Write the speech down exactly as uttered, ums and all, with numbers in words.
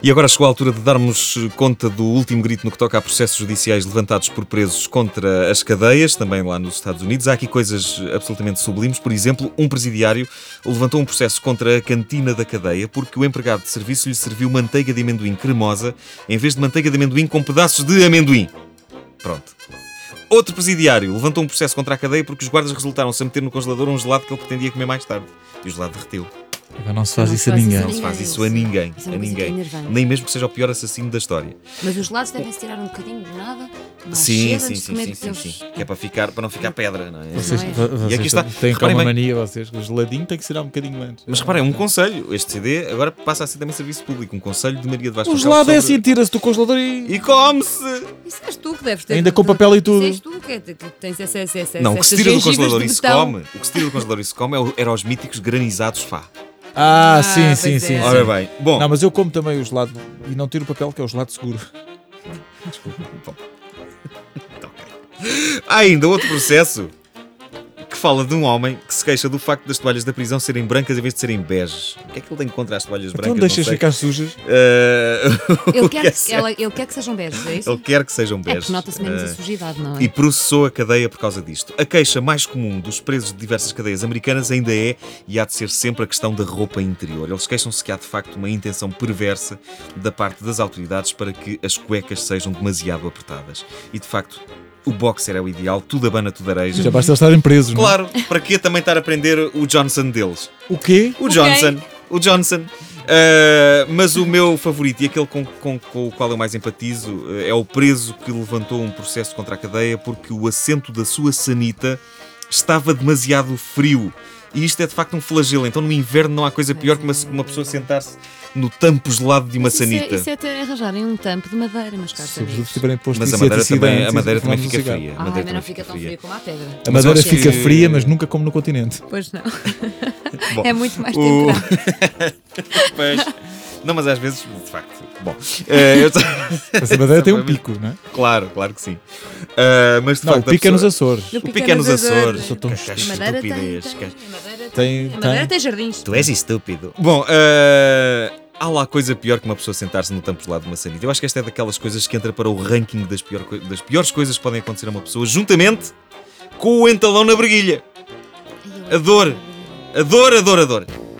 E agora chegou a altura de darmos conta do último grito no que toca a processos judiciais levantados por presos contra as cadeias, também lá nos Estados Unidos. Há aqui coisas absolutamente sublimes. Por exemplo, um presidiário levantou um processo contra a cantina da cadeia porque o empregado de serviço lhe serviu manteiga de amendoim cremosa em vez de manteiga de amendoim com pedaços de amendoim. Pronto. Outro presidiário levantou um processo contra a cadeia porque os guardas resultaram-se a meter no congelador um gelado que ele pretendia comer mais tarde. E o gelado derreteu. Não se faz Não isso se a faz ninguém. isso Não se faz isso a ninguém. Isso é A uma coisa ninguém. enervante. Nem mesmo que seja o pior assassino da história. Mas os gelados devem-se tirar um bocadinho de nada. mais Sim, cedo sim, antes de sim, comer, sim, sim, eles- sim. Que é para, ficar, para não ficar pedra, não é? Vocês, Não é? vo- vocês E aqui está. têm cá Reparem uma bem. mania, vocês. O geladinho tem que ser um bocadinho antes. Mas reparem, um conselho. Este C D agora passa a ser também serviço público. Um conselho de Maria de O Vasconcelos gelado é sobre- assim, tira-se do congelador e... E come-se! Isso és tu que deves ter. Ainda com papel e tudo. Isso és tu que, é- que tens acesso a essa. Não, o que se tira do congelador e se come, o que se tira do congelador e se come é o- era os míticos granizados Fá. Ah, Ah, sim, pois sim, é. sim, sim. Ora bem, bom. Não, mas eu como também o gelado e não tiro o papel, que é o gelado seguro. Há ainda outro processo que fala de um homem que se queixa do facto das toalhas da prisão serem brancas em vez de serem beges. O que é que ele tem contra as toalhas brancas? Então deixas Não sei. ficar sujas. Eh, Ele o que é quer, certo. ela, ele quer que sejam beijos, é isso? Ele quer que sejam É beges. porque nota-se menos Eh, a sujidade, não é? E processou a cadeia por causa disto. A queixa mais comum dos presos de diversas cadeias americanas ainda é, e há de ser sempre, a questão da roupa interior. Eles queixam-se que há de facto uma intenção perversa da parte das autoridades para que as cuecas sejam demasiado apertadas. E de facto, o boxer é o ideal, tudo abana, tudo areja. Já basta eles estarem presos, não é? Claro, para que também estar a prender o Johnson deles? O quê? O Johnson. O Johnson. Uh, mas o meu favorito e aquele com, com, com o qual eu mais empatizo uh, é o preso que levantou um processo contra a cadeia porque o assento da sua sanita estava demasiado frio. E isto é de facto um flagelo. Então no inverno não há coisa pior que uma, uma pessoa sentar-se no tampo gelado de uma Mas isso é- sanita. Isso é até arranjarem um tampo de madeira, mas cá Sobretudo se tiverem posto Mas a inseticida madeira também, antes a madeira e também fumamos fica um cigarro. fria. A Ah, madeira mas também não fica fica tão fria. fria como a pedra. A Mas eu madeira acho que- fica fria, mas nunca como no continente. Pois não. Bom, É muito mais o- temperado. Pois. Não, mas às vezes, de facto. Bom, eh, eu... Essa madeira tem um pico, não é? Claro, claro que sim. Uh, mas de Não, o facto, a pico é nos pessoa- Açores. O pico é nos Açores. Sou tão Que- que A madeira tem, estupidez. tem, que- a madeira Tem- tem, a madeira tem. tem jardins. Tu és estúpido. Bom, uh, há lá coisa pior que uma pessoa sentar-se no tampo gelado de uma sanita. Eu acho que esta é daquelas coisas que entra para o ranking das, pior coi- das piores coisas que podem acontecer a uma pessoa, juntamente com o entalão na breguilha. A dor. A dor, a dor, a dor.